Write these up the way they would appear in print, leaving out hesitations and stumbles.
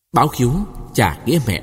Báo hiếu trả nghĩa mẹ.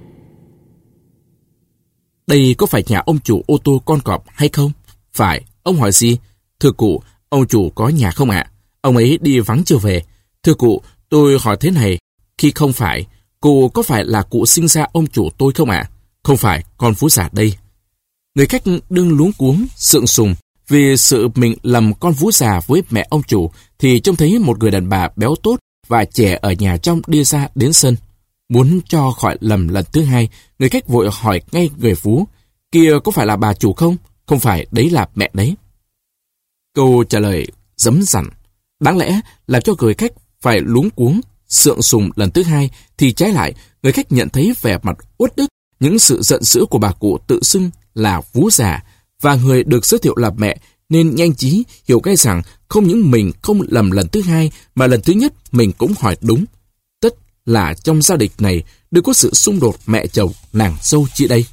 Đây có phải nhà ông chủ ô tô con cọp hay không? Phải. Ông hỏi gì? Thưa cụ, ông chủ có nhà không ạ? Ông ấy đi vắng chưa về. Thưa cụ, tôi hỏi thế này, khi không phải, cụ có phải là cụ sinh ra ông chủ tôi không ạ? Không phải, con Phú Giả đây. Người khách đương luống cuống, sượng sùng, vì sự mình lầm con Phú Giả với mẹ ông chủ, thì trông thấy một người đàn bà béo tốt và trẻ ở nhà trong đi ra đến sân. Muốn cho khỏi lầm lần thứ hai, người khách vội hỏi ngay người Phú, kia có phải là bà chủ không? Không phải, đấy là mẹ đấy. Câu trả lời dấm dặn, đáng lẽ làm cho người khách phải luống cuống, sượng sùng lần thứ hai, thì trái lại, người khách nhận thấy vẻ mặt uất ức, những sự giận dữ của bà cụ tự xưng là Phú Giả, và người được giới thiệu là mẹ, nên nhanh trí hiểu ngay rằng không những mình không lầm lần thứ hai, mà lần thứ nhất mình cũng hỏi đúng. Tất là trong gia đình này đều có sự xung đột mẹ chồng nàng dâu chị đây.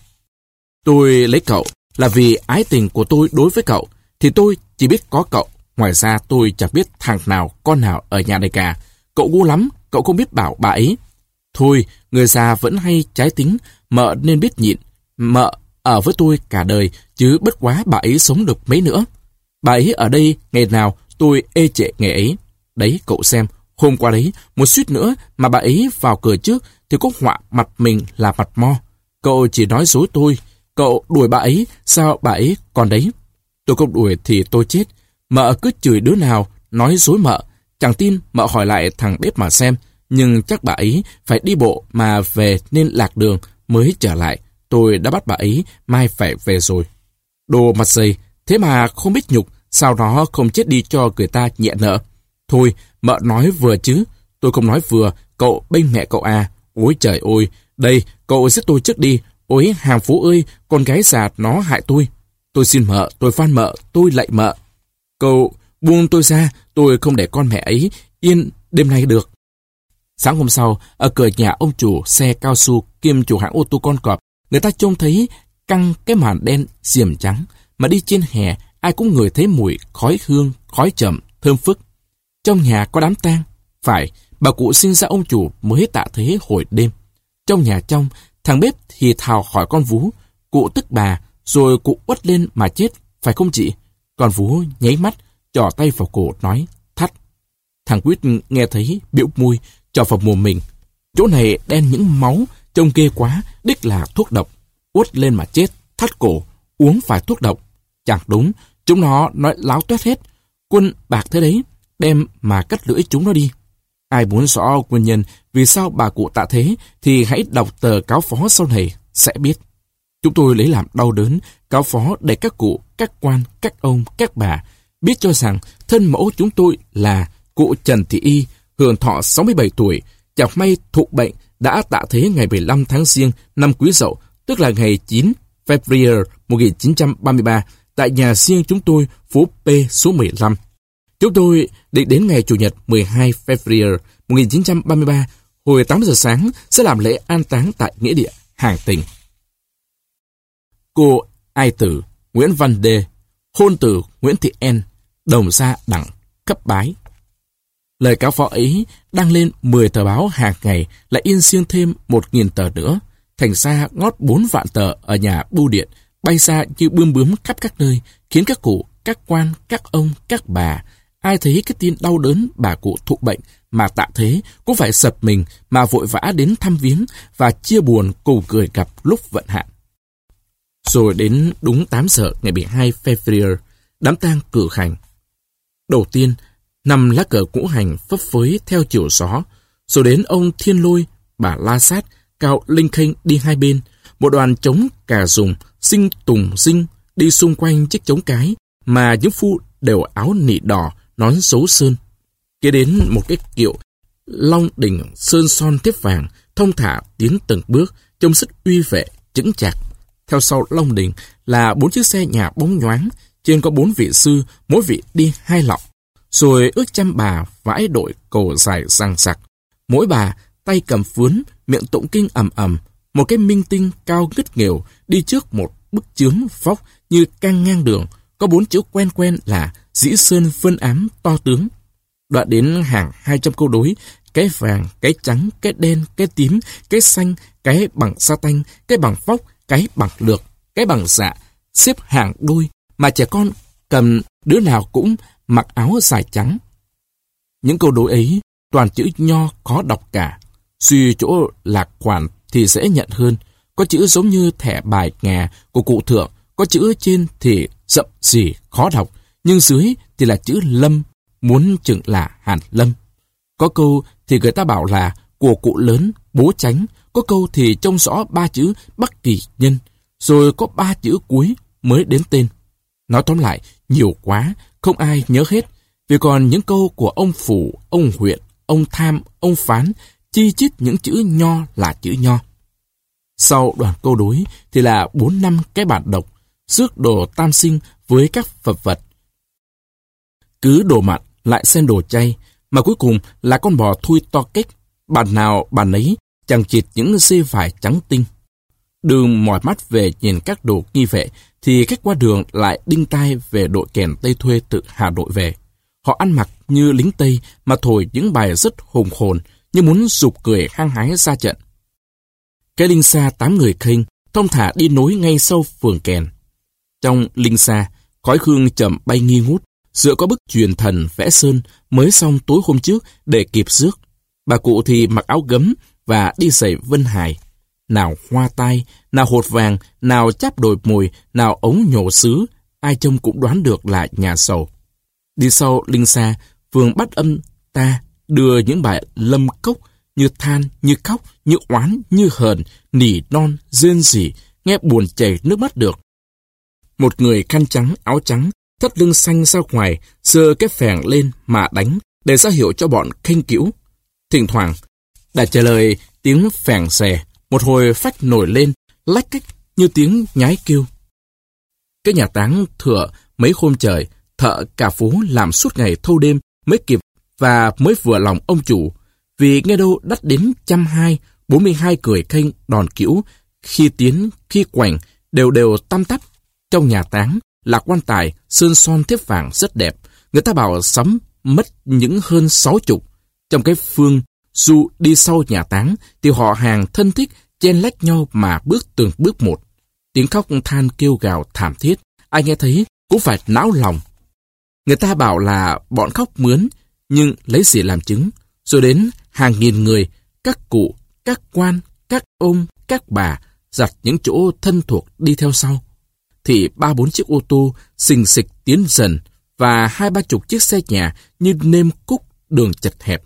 Tôi lấy cậu là vì ái tình của tôi đối với cậu, thì tôi chỉ biết có cậu. Ngoài ra tôi chẳng biết thằng nào con nào ở nhà này cả. Cậu ngu lắm, cậu không biết bảo bà ấy. Thôi, người già vẫn hay trái tính, mợ nên biết nhịn. Mợ ở với tôi cả đời, chứ bất quá bà ấy sống được mấy nữa. Bà ấy ở đây ngày nào tôi ê trệ ngày ấy. Đấy cậu xem, hôm qua đấy, một suýt nữa mà bà ấy vào cửa trước thì có họa mặt mình là mặt mo. Cậu chỉ nói dối tôi. Cậu đuổi bà ấy, sao bà ấy còn đấy? Tôi không đuổi thì tôi chết. Mợ cứ chửi đứa nào, nói dối mợ. Chẳng tin mợ hỏi lại thằng bếp mà xem. Nhưng chắc bà ấy phải đi bộ mà về nên lạc đường mới trở lại. Tôi đã bắt bà ấy, mai phải về rồi. Đồ mặt dày, thế mà không biết nhục, sao nó không chết đi cho người ta nhẹ nợ. Thôi, mợ nói vừa chứ. Tôi không nói vừa, cậu bênh mẹ cậu à. Ôi trời ơi, đây, cậu giết tôi trước đi. Ôi hàng phố ơi, con gái già nó hại tôi. Tôi xin mợ, tôi van mợ, tôi lạy mợ. Cậu buông tôi ra, tôi không để con mẹ ấy yên đêm nay được. Sáng hôm sau, ở cửa nhà ông chủ xe cao su kiêm chủ hãng ô tô con cọp, người ta trông thấy căng cái màn đen diềm trắng, mà đi trên hè ai cũng ngửi thấy mùi khói hương, khói trầm, thơm phức. Trong nhà có đám tang. Phải, bà cụ sinh ra ông chủ mới tạ thế hồi đêm. Trong nhà trong, thằng bếp thì thào hỏi con Vú, cụ tức bà, rồi cụ uất lên mà chết, phải không chị? Con Vú nháy mắt, trỏ tay vào cổ nói, thắt. Thằng Quýt nghe thấy biểu môi, trỏ vào mồm mình. Chỗ này đen những máu, trông ghê quá, đích là thuốc độc. Uất lên mà chết, thắt cổ, uống phải thuốc độc. Chẳng đúng, chúng nó nói láo toét hết. Quân bạc thế đấy, đem mà cắt lưỡi chúng nó đi. Ai muốn rõ nguyên nhân vì sao bà cụ tạ thế thì hãy đọc tờ cáo phó sau này sẽ biết. Chúng tôi lấy làm đau đớn cáo phó để các cụ, các quan, các ông, các bà biết cho rằng thân mẫu chúng tôi là cụ Trần Thị Y, hưởng thọ 67 tuổi, chẳng may thụ bệnh, đã tạ thế ngày 15 tháng Giêng năm Quý Dậu, tức là ngày 9 February 1933, tại nhà riêng chúng tôi, phố P số 15. Chúng tôi định đến ngày Chủ nhật 12 February 1933, hồi 8 giờ sáng sẽ làm lễ an táng tại nghĩa địa Hàng Tình. Cô ai tử Nguyễn Văn Đê, hôn tử Nguyễn Thị N, đồng gia đẳng cấp bái. Lời cáo phó ấy đăng lên 10 tờ báo hàng ngày, lại in siêng thêm 1.000 tờ nữa. Thành ra ngót 4 vạn tờ ở nhà bưu điện, bay ra như bươm bướm khắp các nơi, khiến các cụ, các quan, các ông, các bà, ai thấy cái tin đau đớn bà cụ thụ bệnh mà tạ thế cũng phải sập mình mà vội vã đến thăm viếng và chia buồn cùng cười gặp lúc vận hạn. Rồi đến đúng 8 giờ ngày 12 February, đám tang cử hành. Đầu tiên, 5 lá cờ ngũ hành phấp phới theo chiều gió, rồi đến ông Thiên Lôi, bà La Sát, Cao Linh Khênh đi hai bên, một đoàn trống cà dùng, sinh tùng dinh đi xung quanh chiếc trống cái, mà những phu đều áo nị đỏ, nón dấu sơn. Kế đến một cái kiệu long đỉnh sơn son tiếp vàng, thông thả tiến từng bước, trông rất uy vệ, chững chạc. Theo sau long đỉnh là 4 chiếc xe nhà bóng nhoáng, trên có 4 vị sư, mỗi vị đi 2 lọng. Rồi ước trăm bà vãi đội cổ dài răng sặc. Mỗi bà tay cầm phướn, miệng tụng kinh ầm ầm. Một cái minh tinh cao ngất nghèo đi trước một bức chướng vóc như căng ngang đường, có 4 chữ quen quen là Dĩ Sơn Vân Ám To Tướng. Đoạn đến hàng 200 câu đối, cái vàng, cái trắng, cái đen, cái tím, cái xanh, cái bằng sa tanh, cái bằng vóc, cái bằng lược, cái bằng dạ, xếp hàng đôi, mà trẻ con cầm đứa nào cũng mặc áo dài trắng. Những câu đối ấy toàn chữ Nho khó đọc cả. Suy chỗ lạc quản thì dễ nhận hơn. Có chữ giống như thẻ bài ngà của cụ Thượng, có chữ trên thì rậm rì khó đọc, nhưng dưới thì là chữ Lâm, muốn chừng là Hàn Lâm. Có câu thì người ta bảo là của cụ lớn, bố Chánh, có câu thì trông rõ 3 chữ Bắc Kỳ Nhân, rồi có 3 chữ cuối mới đến tên. Nói tóm lại, nhiều quá, không ai nhớ hết, vì còn những câu của ông Phủ, ông Huyện, ông Tham, ông Phán, chi chít những chữ Nho là chữ Nho. Sau đoạn câu đối thì là 4-5 cái bản độc, rước đồ tam sinh với các phật vật. Cứ đồ mặn lại xen đồ chay, mà cuối cùng là con bò thui to kếch, bàn nào bàn ấy chằng chịt những dây vải trắng tinh. Đường mỏi mắt về nhìn các đồ nghi vệ, thì khách qua đường lại đinh tai về đội kèn Tây Thuê từ Hà Nội về. Họ ăn mặc như lính Tây mà thổi những bài rất hùng hồn, như muốn giục cười hăng hái ra trận. Cái linh xa 8 người khênh, thong thả đi nối ngay sau phường kèn. Trong linh xa, khói hương chậm bay nghi ngút, giữa có bức truyền thần vẽ sơn mới xong tối hôm trước để kịp rước. Bà cụ thì mặc áo gấm và đi giày vân hài. Nào hoa tai, nào hột vàng, nào cháp đồi mồi, nào ống nhổ sứ, ai trông cũng đoán được là nhà giàu. Đi sau linh xa, phường Bát Âm ta đưa những bài lâm cốc như than, như khóc, như oán, như hờn, nỉ non, rên rỉ, nghe buồn chảy nước mắt được. Một người khăn trắng, áo trắng, thắt lưng xanh ra ngoài, giơ cái phèn lên mà đánh để ra hiệu cho bọn khênh cữu. Thỉnh thoảng, đã trả lời tiếng phèn xè, một hồi phách nổi lên, lách cách như tiếng nhái kêu. Cái nhà táng thừa mấy hôm trời, thợ cả phố làm suốt ngày thâu đêm mới kịp và mới vừa lòng ông chủ, vì nghe đâu đắt đến 120-42 cười khênh đòn cữu, khi tiến khi quành đều đều tăm tắp. Trong nhà táng là quan tài sơn son thép vàng rất đẹp, người ta bảo sắm mất những hơn 60. Trong cái phương du đi sau nhà táng thì họ hàng thân thích chen lách nhau mà bước từng bước một. Tiếng khóc than kêu gào thảm thiết, ai nghe thấy cũng phải não lòng. Người ta bảo là bọn khóc mướn, nhưng lấy gì làm chứng. Rồi đến hàng nghìn người, các cụ, các quan, các ông, các bà, giặt những chỗ thân thuộc đi theo sau. Thì 3-4 chiếc ô tô xình xịch tiến dần, và 20-30 chiếc xe nhà như nêm cúc đường chật hẹp.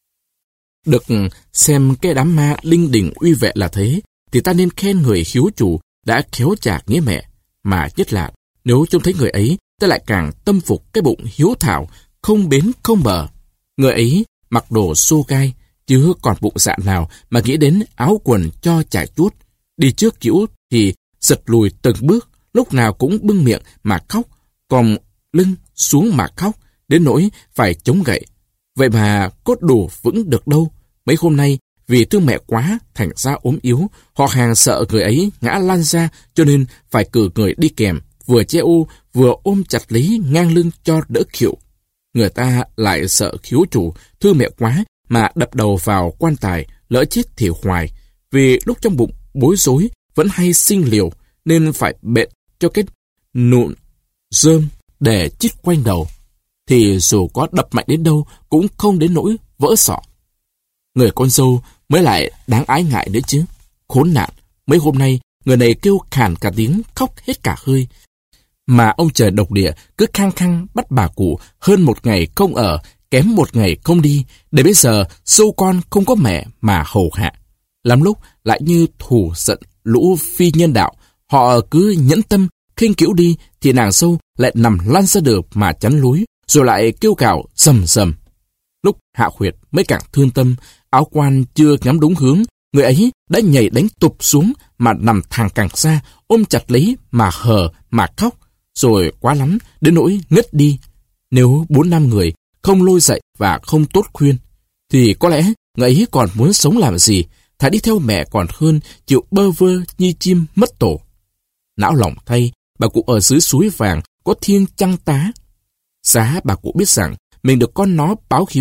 Được xem cái đám ma linh đình uy vệ là thế, thì ta nên khen người hiếu chủ đã khéo trả nghĩa mẹ. Mà nhất là nếu trông thấy người ấy, ta lại càng tâm phục cái bụng hiếu thảo, không bến không bờ. Người ấy mặc đồ xô gai, chứ còn bụng dạ nào mà nghĩ đến áo quần cho trải chuốt. Đi trước cữu thì giật lùi từng bước, lúc nào cũng bưng miệng mà khóc, còn lưng xuống mà khóc, đến nỗi phải chống gậy. Vậy mà có đủ vững được đâu. Mấy hôm nay, vì thương mẹ quá, thành ra ốm yếu, họ hàng sợ người ấy ngã lăn ra, cho nên phải cử người đi kèm, vừa che ô, vừa ôm chặt lấy ngang lưng cho đỡ khịu. Người ta lại sợ hiếu chủ, thương mẹ quá, mà đập đầu vào quan tài, lỡ chết thì hoài. Vì lúc trong bụng bối rối, vẫn hay sinh liều, nên phải bện cho cái nụn rơm để chích quanh đầu. Thì dù có đập mạnh đến đâu, cũng không đến nỗi vỡ sọ. Người con dâu mới lại đáng ái ngại nữa chứ. Khốn nạn, mấy hôm nay, người này kêu khàn cả tiếng, khóc hết cả hơi. Mà ông trời độc địa cứ khăng khăng bắt bà cụ hơn một ngày không ở, kém một ngày không đi, để bây giờ dâu con không có mẹ mà hầu hạ. Lắm lúc lại như thù giận lũ phi nhân đạo, họ cứ nhẫn tâm khinh cữu đi thì nàng dâu lại nằm lăn ra được mà chắn lối, rồi lại kêu gào rầm rầm. Lúc hạ huyệt mới càng thương tâm, áo quan chưa ngắm đúng hướng, người ấy đã nhảy đánh tụp xuống mà nằm thẳng cẳng ra, ôm chặt lấy mà hờ mà khóc, rồi quá lắm đến nỗi ngất đi. Nếu 4-5 người không lôi dậy và không tốt khuyên, thì có lẽ người ấy còn muốn sống làm gì, thà đi theo mẹ còn hơn chịu bơ vơ như chim mất tổ. Não lòng thay, bà cụ ở dưới suối vàng có thiên chăng tá. Giá bà cụ biết rằng mình được con nó báo hiếu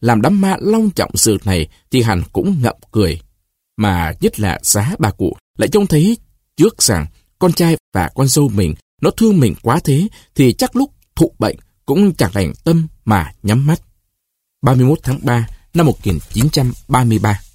làm đám ma long trọng sự này thì hắn cũng ngậm cười. Mà nhất là giá bà cụ lại trông thấy trước rằng con trai và con dâu mình nó thương mình quá thế thì chắc lúc thụ bệnh cũng chẳng lành tâm mà nhắm mắt. 31 tháng 3 năm 1933